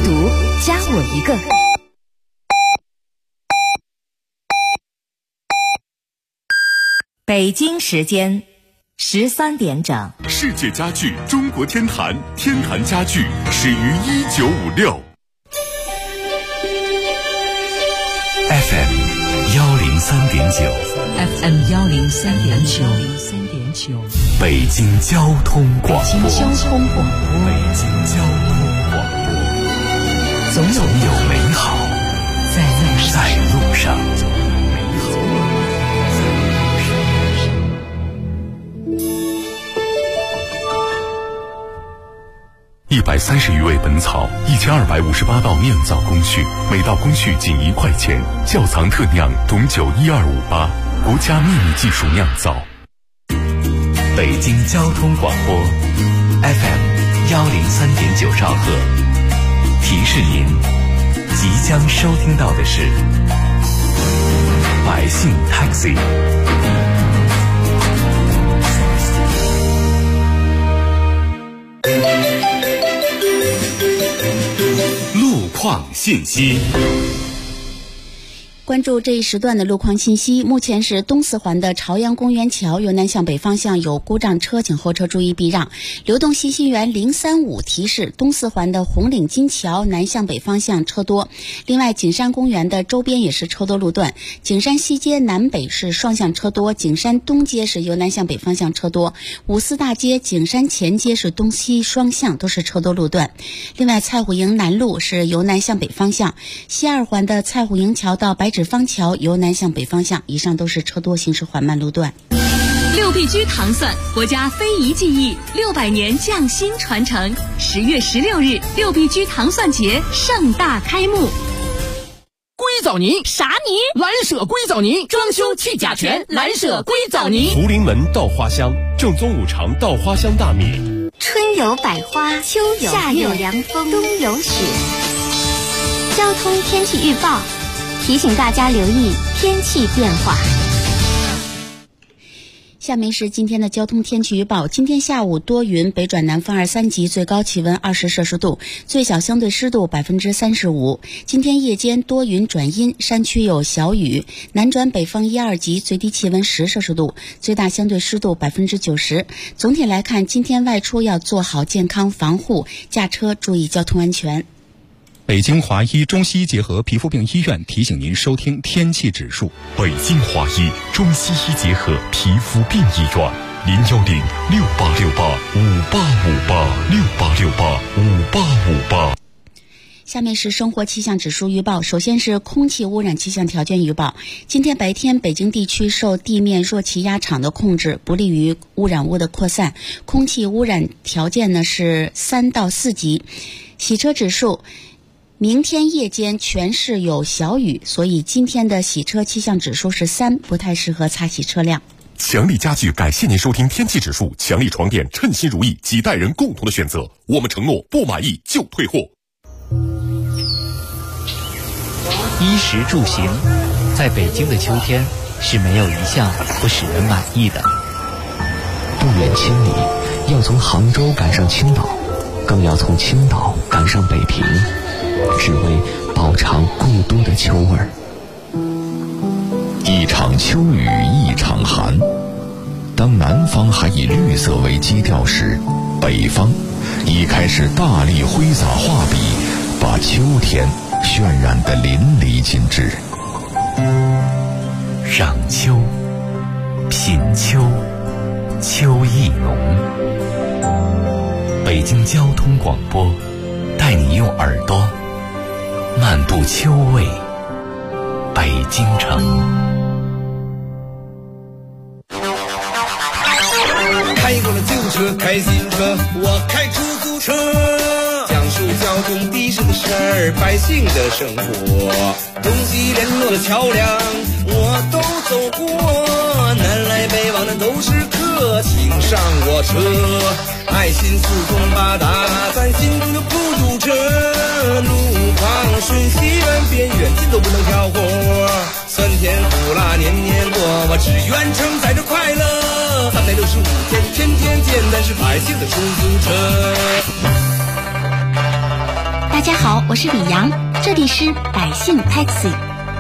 读，加我一个。北京时间13点整。 世界家具中国天坛，天坛家具始于1956。 FM 103.9 FM 103.9， 北京交通广播。 北京交通广播。 北京交通广播。总有美好在路上。130余味本草，1258道酿造工序，每道工序仅1块钱。窖藏特酿董酒12588，国家秘密技术酿造。北京交通广播 FM 103.9兆赫。提示您，即将收听到的是百姓 Taxi。路况信息。 关注这一时段的路况信息。目前是东四环的朝阳公园桥由南向北方向有故障车，请后车注意避让。流动信息源035提示，东四环的红领巾桥南向北方向车多。另外，景山公园的周边也是车多路段，景山西街南北是双向车多，景山东街是由南向北方向车多，五四大街、景山前街是东西双向都是车多路段。另外，蔡虎营南路是由南向北方向，西二环的蔡虎营桥到白纸坊桥由南向北方向，以上都是车多行驶缓慢路段。 6必居糖蒜，国家非遗技艺，600年匠心传承。10月16日，6必居糖蒜节盛大开幕。 硅藻泥啥泥？ 蓝舍硅藻泥，装修去甲醛，蓝舍硅藻泥。 福临门稻花香，正宗5常稻花香大米。 春有百花，秋有夏有凉风，冬有雪。交通天气预报提醒大家留意天气变化。 下面是今天的交通天气预报。今天下午多云，北转南风2、3级，最高气温20摄氏度，最小相对湿度35%。今天夜间多云转阴，山区有小雨，南转北风1、2级，最低气温10摄氏度，最大相对湿度90%。总体来看，今天外出要做好健康防护，驾车注意交通安全。 北京华医中西医结合皮肤病医院提醒您收听天气指数。 北京华医中西医结合皮肤病医院，0106868585858，68685858。 下面是生活气象指数预报。首先是空气污染气象条件预报。今天白天，北京地区受地面弱气压场的控制，不利于污染物的扩散，空气污染条件呢是3到4级。洗车指数，明天夜间全市有小雨，所以今天的洗车气象指数是3，不太适合擦洗车辆。 强力家具感谢您收听天气指数。强力床垫，称心如意，几代人共同的选择。我们承诺不满意就退货。 衣食住行，在北京的秋天是没有一项不使人满意的。 不远千里，要从杭州赶上青岛，更要从青岛赶上北平，只为饱尝故都的秋味儿。 一场秋雨一场寒，当南方还以绿色为基调时，北方已开始大力挥洒画笔，把秋天渲染得淋漓尽致。 赏秋，品秋，秋意浓。北京交通广播带你用耳朵漫步秋味北京城。 开过了旧车，开新车，我开出租车，讲述交通的士的事儿，百姓的生活，东西联络的桥梁我都走过，南来北往的都是客，请上我车，爱心四通八达，咱心中就不堵车，路旁顺西远边远近都不能挑活，酸甜苦辣年年过，我只愿承载着快乐，365天天天见，咱是百姓的出租车。 大家好，我是李阳，这里是百姓 Taxi。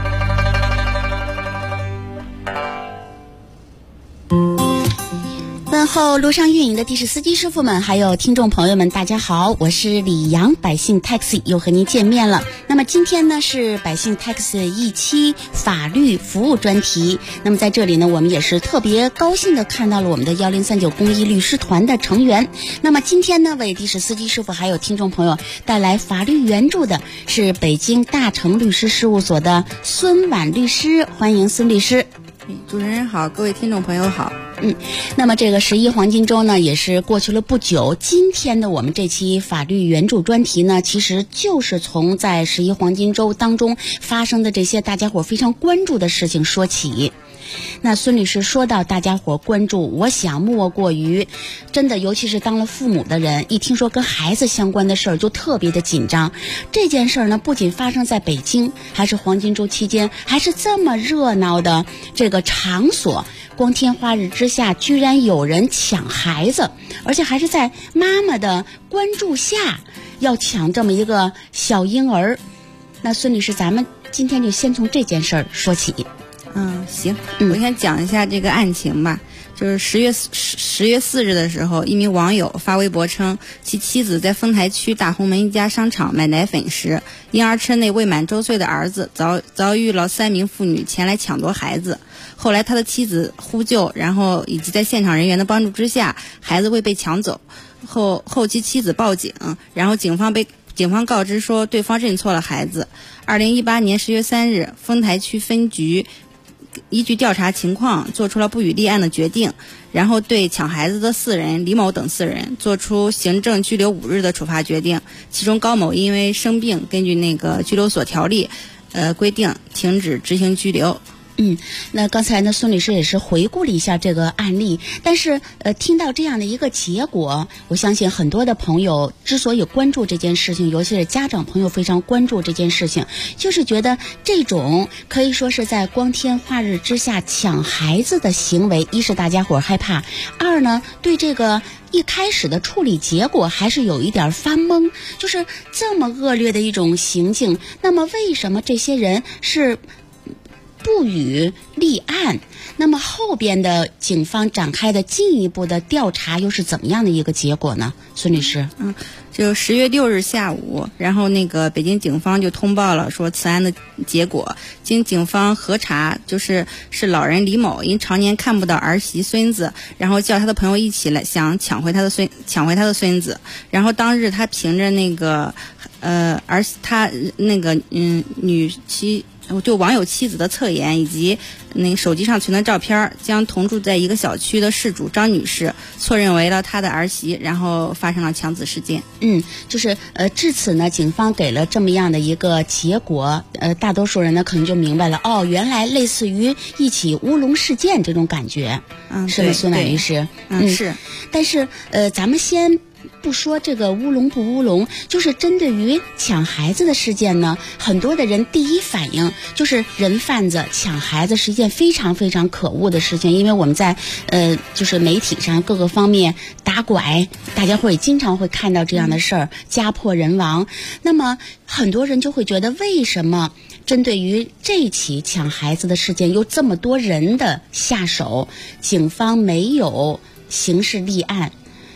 问候路上运营的的士司机师傅们，还有听众朋友们，大家好，我是李阳，百姓 Taxi 又和您见面了。那么今天呢是百姓 Taxi 一期法律服务专题。那么在这里呢，我们也是特别高兴的看到了我们的1039公益律师团的成员。那么今天呢，为的士司机师傅还有听众朋友带来法律援助的是北京大成律师事务所的孙婉律师，欢迎孙律师。 主持人好，各位听众朋友好。 那么这个11黄金周呢，也是过去了不久。今天的我们这期法律援助专题呢，其实就是从在11黄金周当中发生的这些大家伙非常关注的事情说起。那孙律师说到大家伙关注，我想莫过于真的，尤其是当了父母的人，一听说跟孩子相关的事儿就特别的紧张。这件事儿呢，不仅发生在北京，还是黄金周期间，还是这么热闹的这个场所，光天化日之下居然有人抢孩子，而且还是在妈妈的关注下要抢这么一个小婴儿。那孙律师，咱们今天就先从这件事儿说起。 行，我先讲一下这个案情吧。就是10月4日的时候，一名网友发微博称，其妻子在丰台区大红门一家商场买奶粉时，婴儿车内未满周岁的儿子遭遇了3名妇女前来抢夺孩子。后来他的妻子呼救，然后以及在现场人员的帮助之下，孩子未被抢走。后其妻子报警，然后警方告知说对方认错了孩子。2018年10月3日，丰台区分局依据调查情况做出了不予立案的决定，然后对抢孩子的4人李某等4人做出行政拘留5日的处罚决定。其中高某因为生病，根据那个拘留所条例规定停止执行拘留。 那刚才呢，孙律师也是回顾了一下这个案例，但是听到这样的一个结果，我相信很多的朋友之所以关注这件事情，尤其是家长朋友非常关注这件事情，就是觉得这种可以说是在光天化日之下抢孩子的行为，一是大家伙害怕，二呢对这个一开始的处理结果还是有一点发懵，就是这么恶劣的一种行径，那么为什么这些人是不予立案？那么后边的警方展开的进一步的调查又是怎么样的一个结果呢？孙律师。 就10月6日下午，然后那个北京警方就通报了说此案的结果。经警方核查，是老人李某因常年看不到儿媳孙子，然后叫他的朋友一起来想抢回他的孙子。然后当日他凭着那个他那个女妻就网友妻子的侧颜以及那个手机上存的照片，将同住在一个小区的事主张女士错认为了他的儿媳，然后发生了抢子事件。 就是至此呢，警方给了这么样的一个结果，大多数人呢可能就明白了，原来类似于一起乌龙事件这种感觉，是吗，孙婉律师？ 是。 但是咱们先不说这个乌龙不乌龙，就是针对于抢孩子的事件呢，很多的人第一反应就是人贩子抢孩子是一件非常非常可恶的事情，因为我们在就是媒体上各个方面打拐，大家会经常会看到这样的事儿，家破人亡。那么很多人就会觉得，为什么针对于这起抢孩子的事件有这么多人的下手，警方没有刑事立案？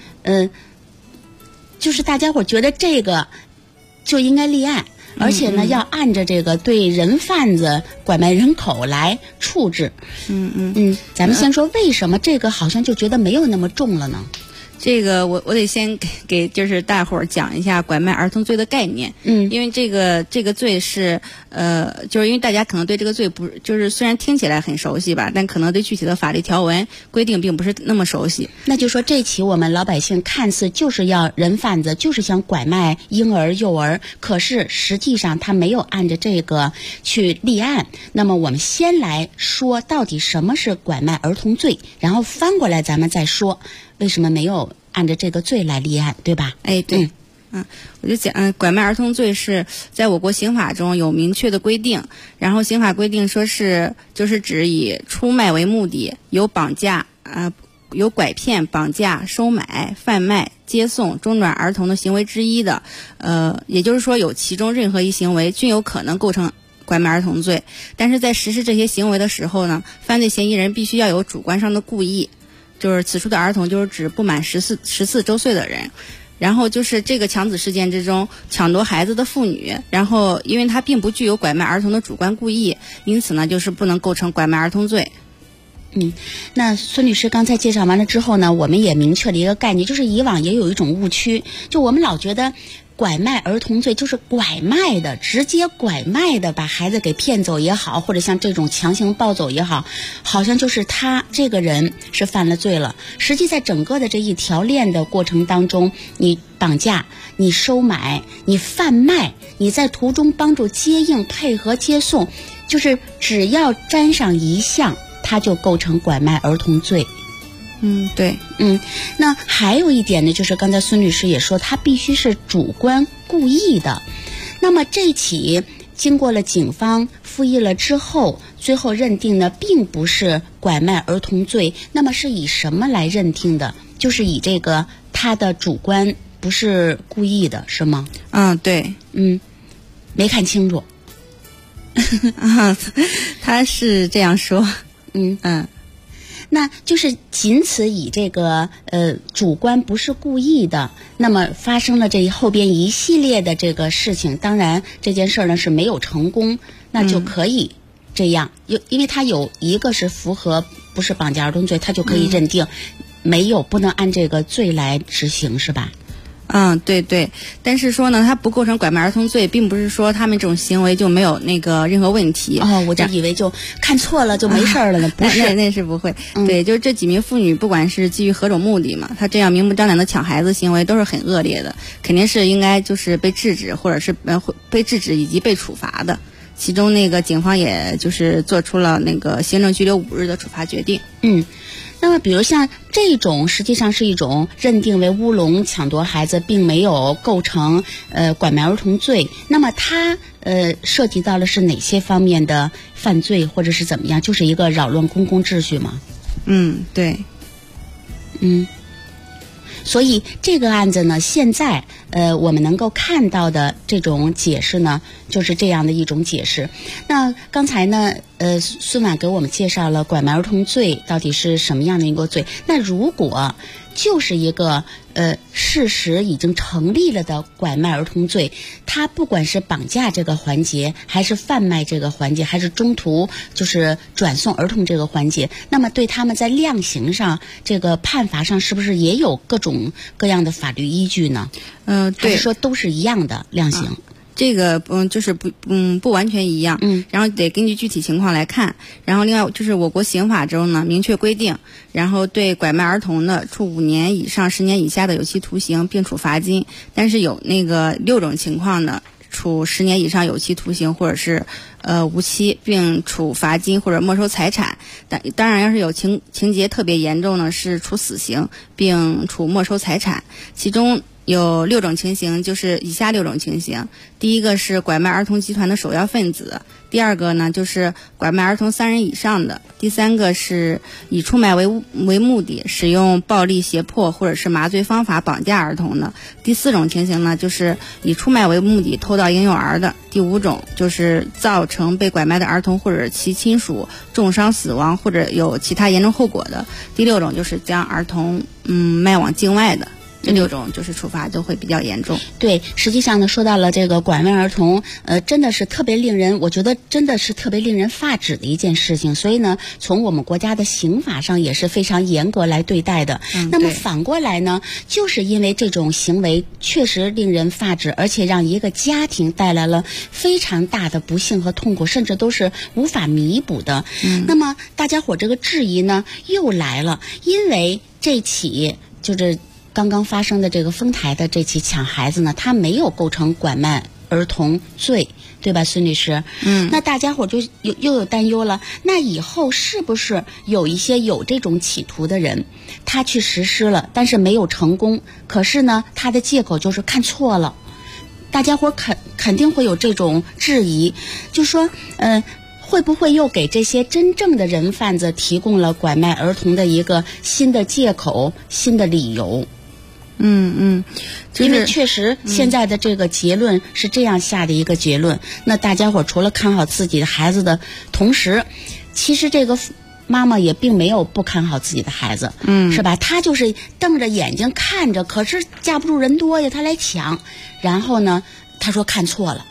就是大家伙觉得这个就应该立案，而且呢要按着这个对人贩子拐卖人口来处置。咱们先说为什么这个好像就觉得没有那么重了呢？ 这个我得先给就是大伙儿讲一下拐卖儿童罪的概念。因为这个罪是就是因为大家可能对这个罪不就是虽然听起来很熟悉吧，但可能对具体的法律条文规定并不是那么熟悉。 那就说这起我们老百姓看似就是要人贩子，就是想拐卖婴儿幼儿，可是实际上他没有按着这个去立案。那么我们先来说到底什么是拐卖儿童罪，然后翻过来咱们再说为什么没有按照这个罪来立案，对吧？ 对。我就讲，拐卖儿童罪是在我国刑法中有明确的规定，然后刑法规定说就是指以出卖为目的，有绑架有拐骗、绑架、收买、贩卖、接送、中转儿童的行为之一的，也就是说有其中任何一行为均有可能构成拐卖儿童罪。但是在实施这些行为的时候呢，犯罪嫌疑人必须要有主观上的故意，就是此处的儿童就是指不满14周岁的人。然后就是这个强子事件之中抢夺孩子的妇女，然后因为他并不具有拐卖儿童的主观故意，因此呢就是不能构成拐卖儿童罪。 那孙律师刚才介绍完了之后呢，我们也明确了一个概念，就是以往也有一种误区，就我们老觉得拐卖儿童罪就是拐卖的，直接拐卖的，把孩子给骗走也好，或者像这种强行抱走也好，好像就是他这个人是犯了罪了。实际在整个的这一条链的过程当中，你绑架、你收买、你贩卖、你在途中帮助接应、配合接送，就是只要沾上一项，它就构成拐卖儿童罪。 对。 那还有一点呢，就是刚才孙律师也说，他必须是主观故意的。那么这起经过了警方复议了之后，最后认定呢并不是拐卖儿童罪，那么是以什么来认定的？就是以这个他的主观不是故意的，是吗？ 对。 没看清楚。 他是这样说。 那就是仅此以这个主观不是故意的，那么发生了这后边一系列的这个事情，当然这件事呢是没有成功，那就可以这样，因为他有一个是符合不是绑架儿童罪，他就可以认定没有不能按这个罪来执行，是吧？ 对。但是说呢，它不构成拐卖儿童罪，并不是说他们这种行为就没有那个任何问题。 我就以为就看错了就没事了呢。不是， 那是不会。对，就是这几名妇女，不管是基于何种目的嘛，她这样明目张胆的抢孩子行为都是很恶劣的，肯定是应该就是被制止，或者是被制止以及被处罚的。其中那个警方也就是做出了那个行政拘留5日的处罚决定。 那么比如像这种实际上是一种认定为乌龙抢夺孩子，并没有构成拐卖儿童罪，那么它涉及到的是哪些方面的犯罪，或者是怎么样？就是一个扰乱公共秩序吗？ 对。 所以这个案子呢，现在我们能够看到的这种解释呢，就是这样的一种解释。那刚才呢，孙婉给我们介绍了拐卖儿童罪到底是什么样的一个罪。那如果就是一个事实已经成立了的拐卖儿童罪，它不管是绑架这个环节，还是贩卖这个环节，还是中途就是转送儿童这个环节，那么对他们在量刑上这个判罚上是不是也有各种各样的法律依据呢？ 对， 还是说都是一样的量刑？ 这个就是不完全一样，然后得根据具体情况来看。然后另外就是我国刑法中呢明确规定，然后对拐卖儿童的处5年以上10年以下的有期徒刑，并处罚金。但是有那个6种情况呢，处10年以上有期徒刑或者是无期，并处罚金或者没收财产。当然要是有情节特别严重呢，是处死刑并处没收财产。其中有6种情形，就是以下6种情形。第一个是拐卖儿童集团的首要分子，第二个呢就是拐卖儿童3人以上的，第三个是以出卖为目的，使用暴力胁迫或者是麻醉方法绑架儿童的，第4种情形呢就是以出卖为目的偷盗婴幼儿的，第5种就是造成被拐卖的儿童或者其亲属重伤死亡或者有其他严重后果的，第6种就是将儿童卖往境外的。这6种就是处罚就会比较严重。 对，实际上呢，说到了这个拐卖儿童，真的是特别令人，我觉得真的是特别令人发指的一件事情。所以呢，从我们国家的刑法上也是非常严格来对待的。那么反过来呢，就是因为这种行为确实令人发指，而且让一个家庭带来了非常大的不幸和痛苦，甚至都是无法弥补的。那么大家伙这个质疑呢又来了，因为这起就是刚刚发生的这个丰台的这起抢孩子呢，它没有构成拐卖儿童罪，对吧，孙律师？那大家伙就又有担忧了，那以后是不是有一些有这种企图的人，他去实施了，但是没有成功，可是呢，他的借口就是看错了，大家伙肯定会有这种质疑，就说会不会又给这些真正的人贩子提供了拐卖儿童的一个新的借口、新的理由？因为确实现在的这个结论是这样下的一个结论。那大家伙除了看好自己的孩子的同时，其实这个妈妈也并没有不看好自己的孩子，是吧？她就是瞪着眼睛看着，可是架不住人多呀，她来抢。然后呢，她说看错了。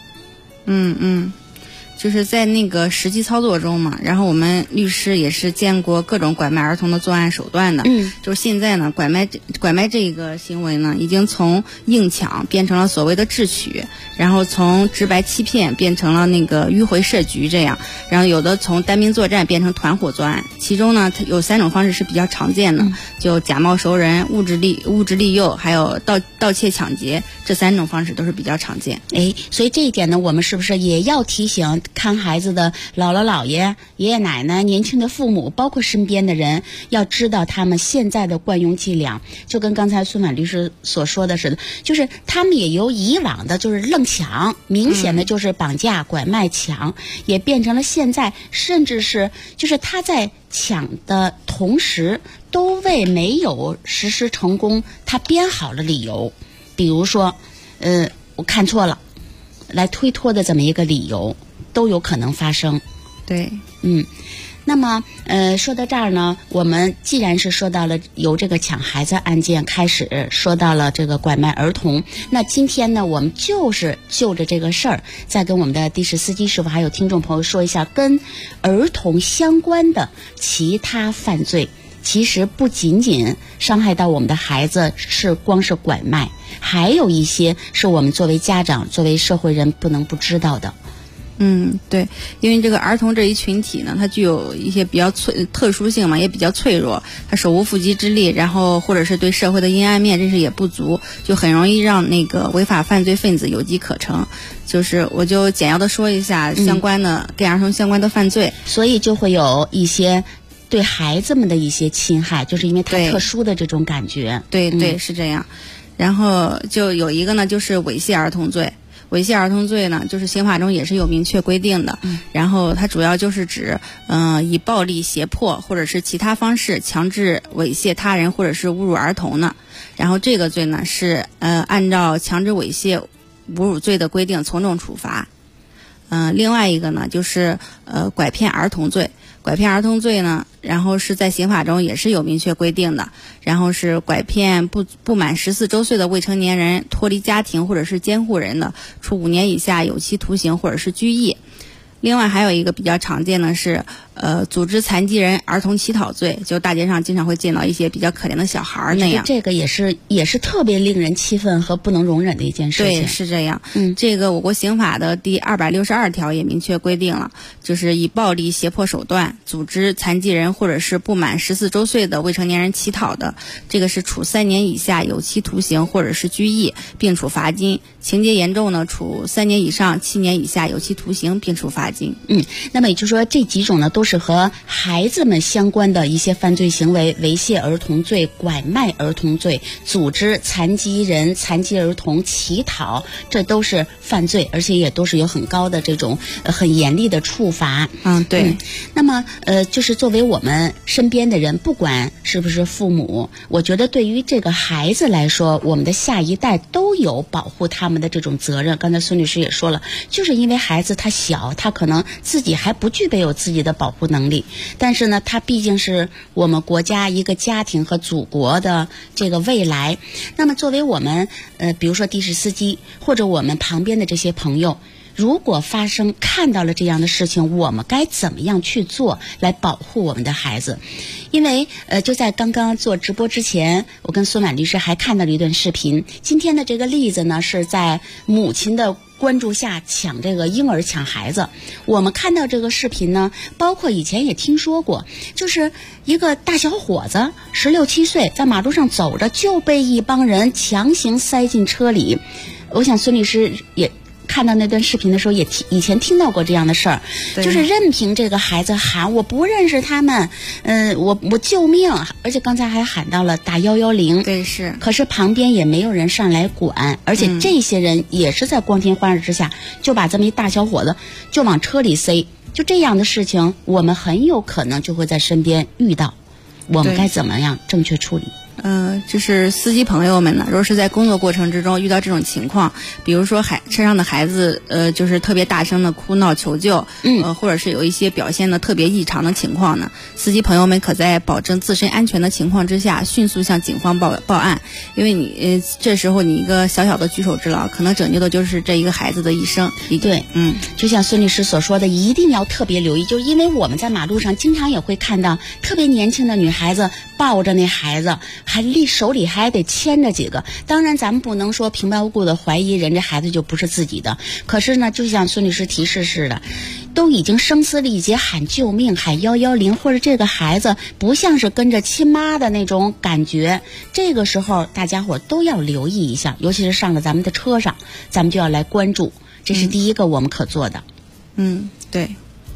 就是在那个实际操作中嘛，然后我们律师也是见过各种拐卖儿童的作案手段的。就是现在呢，拐卖这个行为呢，已经从硬抢变成了所谓的智取，然后从直白欺骗变成了那个迂回设局这样，然后有的从单兵作战变成团伙作案。其中呢，它有3种方式是比较常见的，就假冒熟人、物质利诱，还有盗窃抢劫，这3种方式都是比较常见。 所以这一点呢，我们是不是也要提醒看孩子的姥姥姥爷、爷爷奶奶、年轻的父母，包括身边的人，要知道他们现在的惯用伎俩，就跟刚才孙婉律师所说的似的，就是他们也由以往的就是愣抢，明显的就是绑架、拐卖、抢，也变成了现在甚至是就是他在抢的同时都为没有实施成功他编好了理由，比如说我看错了来推脱的这么一个理由都有可能发生。 对， 那么说到这儿呢，我们既然是说到了由这个抢孩子案件开始，说到了这个拐卖儿童，那今天呢，我们就是就着这个事儿，再跟我们的的士司机师傅还有听众朋友说一下跟儿童相关的其他犯罪。其实不仅仅伤害到我们的孩子光是拐卖，还有一些是我们作为家长、作为社会人不能不知道的。 对，因为这个儿童这一群体呢，它具有一些比较特殊性嘛，也比较脆弱，它手无缚鸡之力，然后或者是对社会的阴暗面认识也不足，就很容易让那个违法犯罪分子有机可乘。就是我就简要的说一下相关的跟儿童相关的犯罪， 所以就会有一些对孩子们的一些侵害，就是因为它特殊的这种感觉。 对，是这样。然后就有一个呢，就是猥亵儿童罪。猥亵儿童罪呢，就是刑法中也是有明确规定的。然后它主要就是指以暴力、胁迫或者是其他方式强制猥亵他人或者是侮辱儿童呢。然后这个罪呢是按照强制猥亵侮辱罪的规定从重处罚。另外一个呢就是拐骗儿童罪。拐骗儿童罪呢，然后是在刑法中也是有明确规定的，然后是拐骗不满14周岁的未成年人脱离家庭或者是监护人的，处5年以下有期徒刑或者是拘役。另外还有一个比较常见的是组织残疾人儿童乞讨罪，就大街上经常会见到一些比较可怜的小孩那样。 这个也是特别令人气愤和不能容忍的一件事情。 对，是这样。这个我国刑法的第262条也明确规定了，就是以暴力胁迫手段组织残疾人或者是不满14周岁的未成年人乞讨的，这个是处3年以下有期徒刑或者是拘役，并处罚金。情节严重呢，处3年以上7年以下有期徒刑，并处罚金。 那么也就是说这几种呢都是和孩子们相关的一些犯罪行为，猥亵儿童罪、拐卖儿童罪、组织残疾人、残疾儿童乞讨，这都是犯罪，而且也都是有很高的这种很严厉的处罚。 对。 那么就是作为我们身边的人，不管是不是父母，我觉得对于这个孩子来说，我们的下一代都有保护他们的这种责任。刚才孙律师也说了，就是因为孩子他小，他可能自己还不具备有自己的保护能力，但是呢他毕竟是我们国家一个家庭和祖国的这个未来。那么作为我们比如说的士司机或者我们旁边的这些朋友，如果看到了这样的事情，我们该怎么样去做来保护我们的孩子？因为就在刚刚做直播之前，我跟孙婉律师还看到了一段视频。今天的这个例子呢，是在母亲的关注下抢这个婴儿抢孩子。我们看到这个视频呢，包括以前也听说过，就是一个大小伙子16、17岁在马路上走着，就被一帮人强行塞进车里。我想孙律师也看到那段视频的时候，以前听到过这样的事儿，就是任凭这个孩子喊我不认识他们，我救命，而且刚才还喊到了打110， 对是， 可是旁边也没有人上来管，而且这些人也是在光天化日之下就把这么一大小伙子就往车里塞，就这样的事情，我们很有可能就会在身边遇到，我们该怎么样正确处理？ 就是司机朋友们呢，如果是在工作过程之中遇到这种情况，比如说车上的孩子就是特别大声的哭闹求救，或者是有一些表现的特别异常的情况呢，司机朋友们可在保证自身安全的情况之下，迅速向警方报案，因为你这时候你一个小小的举手之劳，可能拯救的就是这一个孩子的一生。 对，就像孙律师所说的，一定要特别留意，就是因为我们在马路上经常也会看到特别年轻的女孩子抱着那孩子，手里还得牵着几个。当然咱们不能说平白无故的怀疑人这孩子就不是自己的，可是呢，就像孙律师提示似的，都已经声嘶力竭喊救命喊110，或者这个孩子不像是跟着亲妈的那种感觉，这个时候大家伙都要留意一下，尤其是上了咱们的车上，咱们就要来关注，这是第一个我们可做的。 对。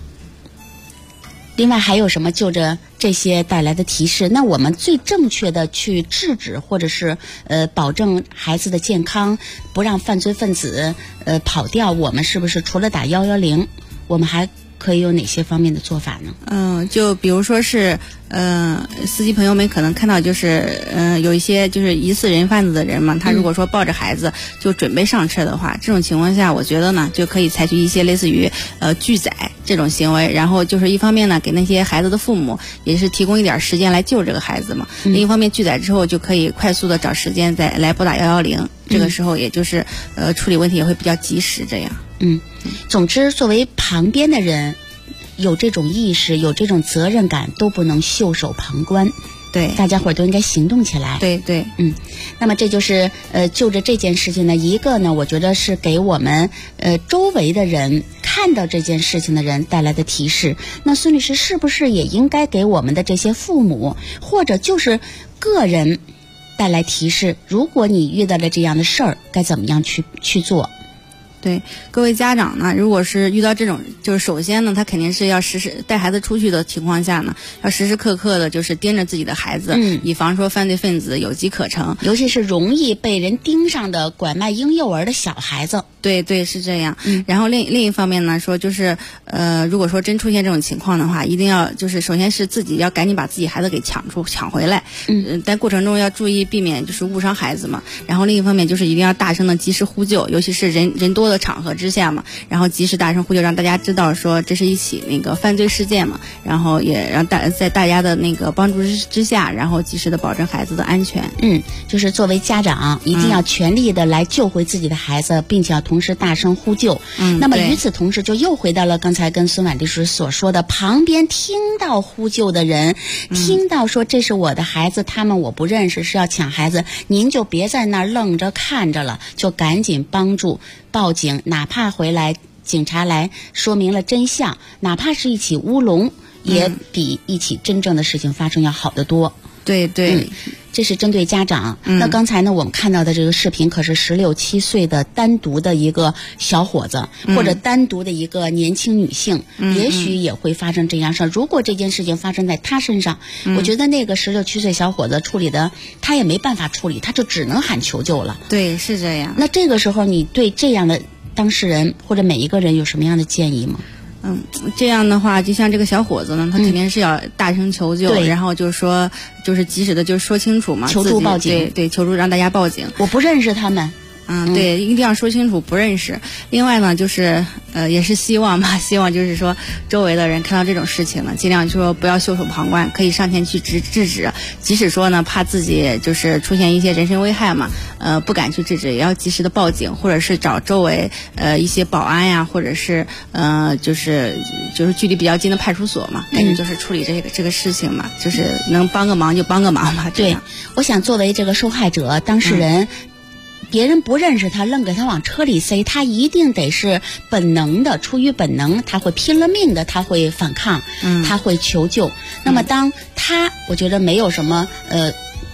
另外还有什么就着这些带来的提示，那我们最正确的去制止或者是保证孩子的健康，不让犯罪分子跑掉，我们是不是除了打110，我们还可以有哪些方面的做法呢？ 就比如说是司机朋友们可能看到就是有一些就是疑似人贩子的人嘛，他如果说抱着孩子就准备上车的话，这种情况下我觉得呢就可以采取一些类似于拒载这种行为，然后就是一方面呢给那些孩子的父母也是提供一点时间来救这个孩子嘛，另一方面拒载之后就可以快速的找时间再来拨打110，这个时候也就是处理问题也会比较及时这样。 总之作为旁边的人有这种意识有这种责任感，都不能袖手旁观， 对， 大家伙都应该行动起来。 对对， 那么这就是就着这件事情呢，一个呢，我觉得是给我们周围的人看到这件事情的人带来的提示。那孙律师是不是也应该给我们的这些父母或者就是个人带来提示？如果你遇到了这样的事儿，该怎么样去做？ 对，各位家长呢，如果是遇到这种，就是首先呢，他肯定是要时时带孩子出去的情况下呢，要时时刻刻的就是盯着自己的孩子，以防说犯罪分子有机可乘， 尤其是容易被人盯上的拐卖婴幼儿的小孩子。 对对，是这样。然后另一方面呢，说就是如果说真出现这种情况的话，一定要就是首先是自己要赶紧把自己孩子给抢回来，在过程中要注意避免就是误伤孩子嘛。然后另一方面就是一定要大声的及时呼救，尤其是人多的场合之下嘛，然后及时大声呼救，让大家知道说这是一起那个犯罪事件嘛，然后也让在大家的那个帮助之下，然后及时的保证孩子的安全。 就是作为家长一定要全力的来救回自己的孩子，并且要同时大声呼救。那么与此同时就又回到了刚才跟孙婉律师所说的，旁边听到呼救的人，听到说这是我的孩子，他们我不认识，是要抢孩子，您就别在那儿愣着看着了，就赶紧帮助报警，哪怕回来警察来说明了真相，哪怕是一起乌龙，也比一起真正的事情发生要好得多。 对对， 这是针对家长。那刚才呢，我们看到的这个视频可是16、17岁的单独的一个小伙子，或者单独的一个年轻女性，也许也会发生这样事。如果这件事情发生在他身上，我觉得那个16、17岁小伙子处理的，他也没办法处理，他就只能喊求救了。 对，是这样。 那这个时候，你对这样的当事人或者每一个人有什么样的建议吗？ 这样的话，就像这个小伙子呢，他肯定是要大声求救，然后就是说，就是及时的，就是说清楚嘛， 求助报警， 对，求助让大家报警。 我不认识他们。 对，一定要说清楚不认识。另外呢，就是也是希望就是说周围的人看到这种事情呢，尽量就说不要袖手旁观，可以上前去制止。即使说呢，怕自己就是出现一些人身危害嘛，不敢去制止，也要及时的报警，或者是找周围一些保安呀，或者是就是距离比较近的派出所嘛，赶紧就是处理这个事情嘛，就是能帮个忙就帮个忙嘛。 对，我想作为这个受害者当事人。别人不认识他，愣给他往车里塞，他一定得是本能的，出于本能，他会拼了命的，他会反抗，他会求救。那么当他，我觉得没有什么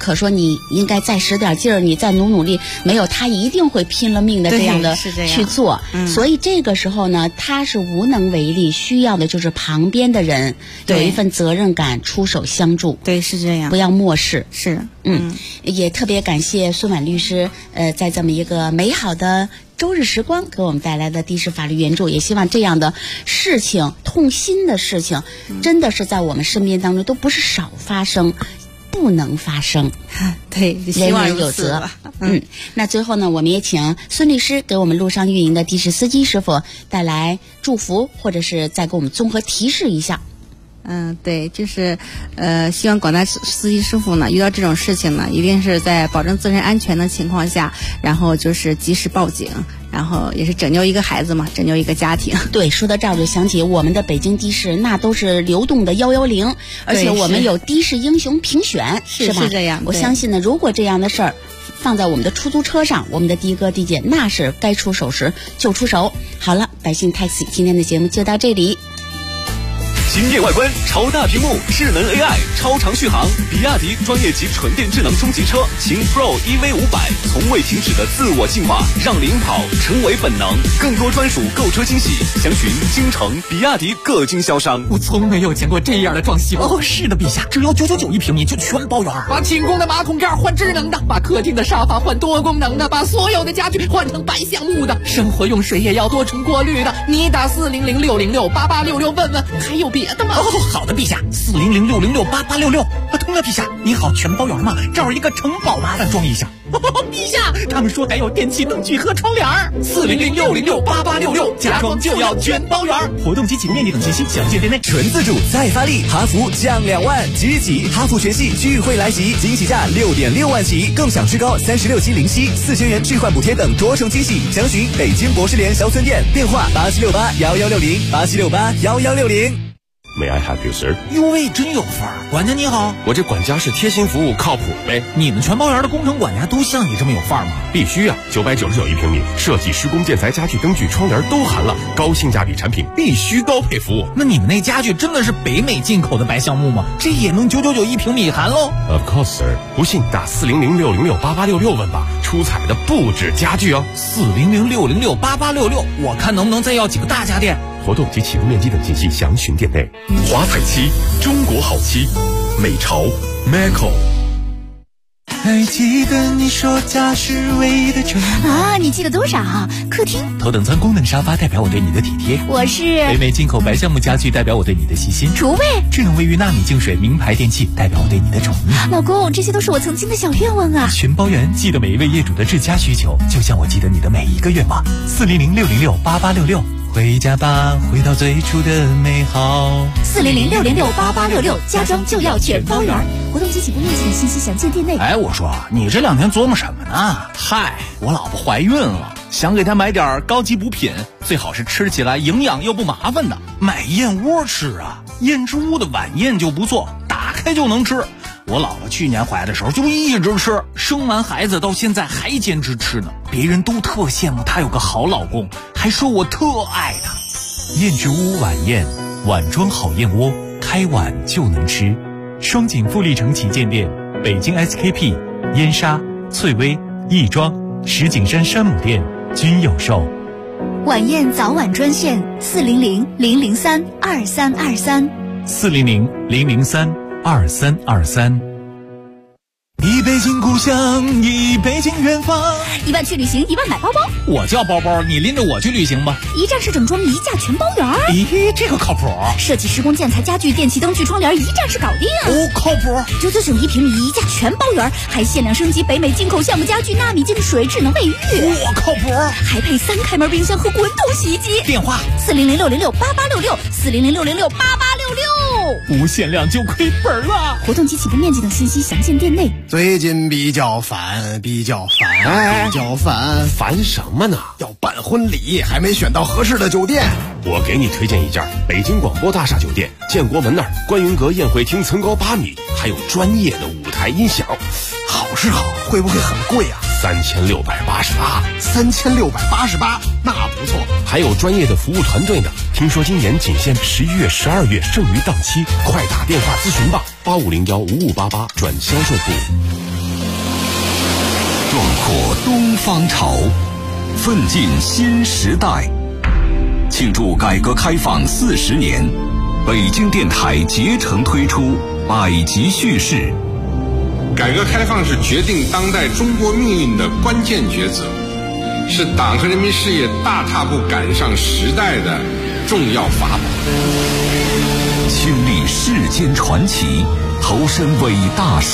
可说你应该再使点劲儿，你再努力，没有，他一定会拼了命的这样的去做。所以这个时候呢，他是无能为力，需要的就是旁边的人有一份责任感，出手相助。 对，是这样， 不要漠视。 是， 也特别感谢孙婉律师，在这么一个美好的周日时光给我们带来的的士法律援助，也希望这样的事情，痛心的事情，真的是在我们身边当中都不是少发生，不能发生。 对， 人人有责。那最后呢，我们也请孙律师给我们路上运营的的士司机师傅带来祝福，或者是再给我们综合提示一下。 对，就是希望广大司机师傅呢，遇到这种事情呢，一定是在保证自身安全的情况下，然后就是及时报警，然后也是拯救一个孩子嘛，拯救一个家庭。 对，说到这儿我就想起我们的北京的士，那都是流动的110，而且我们有的士英雄评选，是吧？ 是这样。 我相信呢，如果这样的事儿放在我们的出租车上，我们的的哥的姐那是该出手时就出手。好了，百姓 Taxi 今天的节目就到这里。 惊艳外观，超大屏幕，智能 AI， 超长续航，比亚迪专业级纯电智能中级车秦 Pro EV500，从未停止的自我进化，让领跑成为本能。更多专属购车惊喜，详询京城比亚迪各经销商。 我从没有见过这样的装修。哦，是的，陛下，只要999一平米就全包圆。把寝宫的马桶盖换智能的，把客厅的沙发换多功能的，把所有的家具换成白橡木的，生活用水也要多重过滤的。你打400-606-8866问问，还有别的吗？哦，好的，陛下，400-606-8866。通了，陛下，你好，全包圆吗？这儿有一个城堡，麻烦装一下。陛下，他们说还有电器灯具和窗帘。400-606-8866，家装就要全包圆。活动及启动面积等信息详见店内。 纯自主再发力，哈弗降2万，即起哈弗全系聚会来袭，惊喜价6.6万起，更享至高36期零息，4000元置换补贴等多重惊喜。详询北京博士联小村店，电话8768-1160，8768-1160。 May I help you, sir？ 哟喂，真有范儿！管家你好， 我这管家是贴心服务，靠谱呗。 你们全包圆的工程管家都像你这么有范儿吗？ 必须啊，999一平米，设计、施工、建材、家具、灯具、窗帘都含了，高性价比产品，必须高配服务。 那你们那家具真的是北美进口的白橡木吗？这也能999一平米含喽 ？Of course, sir。不信打400-606-8866问吧，出彩的不止家具哦。 400-606-8866，我看能不能再要几个大家电。 活动及启动面积等信息详询店内。华彩漆，中国好漆，美潮 Macco。 还记得你说家是唯一的城啊？你记得多少？客厅头等舱功能沙发代表我对你的体贴， 我是北美进口白橡木家具代表我对你的细心， 厨卫智能卫浴纳米净水名牌电器代表我对你的宠溺。 老公，这些都是我曾经的小愿望啊！ 全包圆，记得每一位业主的至佳需求，就像我记得你的每一个愿望。400-606-8866。回家吧，回到最初的美好。 400-606-8866，家装就要全包圆。活动及起步面积信息详见店内。 哎，我说你这2天琢磨什么呢？嗨，我老婆怀孕了，想给她买点高级补品，最好是吃起来营养又不麻烦的。买燕窝吃啊，燕之屋的晚宴就不错，打开就能吃。我姥姥去年怀的时候就一直吃，生完孩子到现在还坚持吃呢。别人都特羡慕她有个好老公，还说我特爱她。燕之屋晚宴，碗装好燕窝，开碗就能吃。双井富力城旗舰店，北京 SKP、燕莎、翠微、亦庄、石景山山姆店均有售。 晚宴早晚专线400-003-2323。 400-003-2323。 一杯敬故乡，一杯敬远方。 1万去旅行，1万买包包。 我叫包包，你拎着我去旅行吧。 一站式整装，一价全包圆。 咦，这个靠谱。 设计、施工、建材、家具、电器、灯具、窗帘，一站式搞定。 哦，靠谱。 999一平米，一价全包圆，还限量升级北美进口橡木家具、纳米净水、智能卫浴。 我靠谱。 还配3开门冰箱和滚筒洗衣机。 电话 400-606-8866，400-606-8866。 不限量就亏本了。 活动及起步面积等信息详见店内。 最近比较烦， 烦什么呢？ 要办婚礼，还没选到合适的酒店。 我给你推荐一家北京广播大厦酒店，建国门那儿观云阁宴会厅层高8米，还有专业的舞台音响。 好是好，会不会很贵啊？ 3688，那不错。 还有专业的服务团队呢。听说今年仅限11月、12月剩余档期，快打电话咨询吧，85015588转销售部。 壮阔东方潮，奋进新时代。庆祝改革开放40年，北京电台竭诚推出百集叙事。 改革开放是决定当代中国命运的关键抉择，是党和人民事业大踏步赶上时代的重要法宝。 亲历世间传奇，投身伟大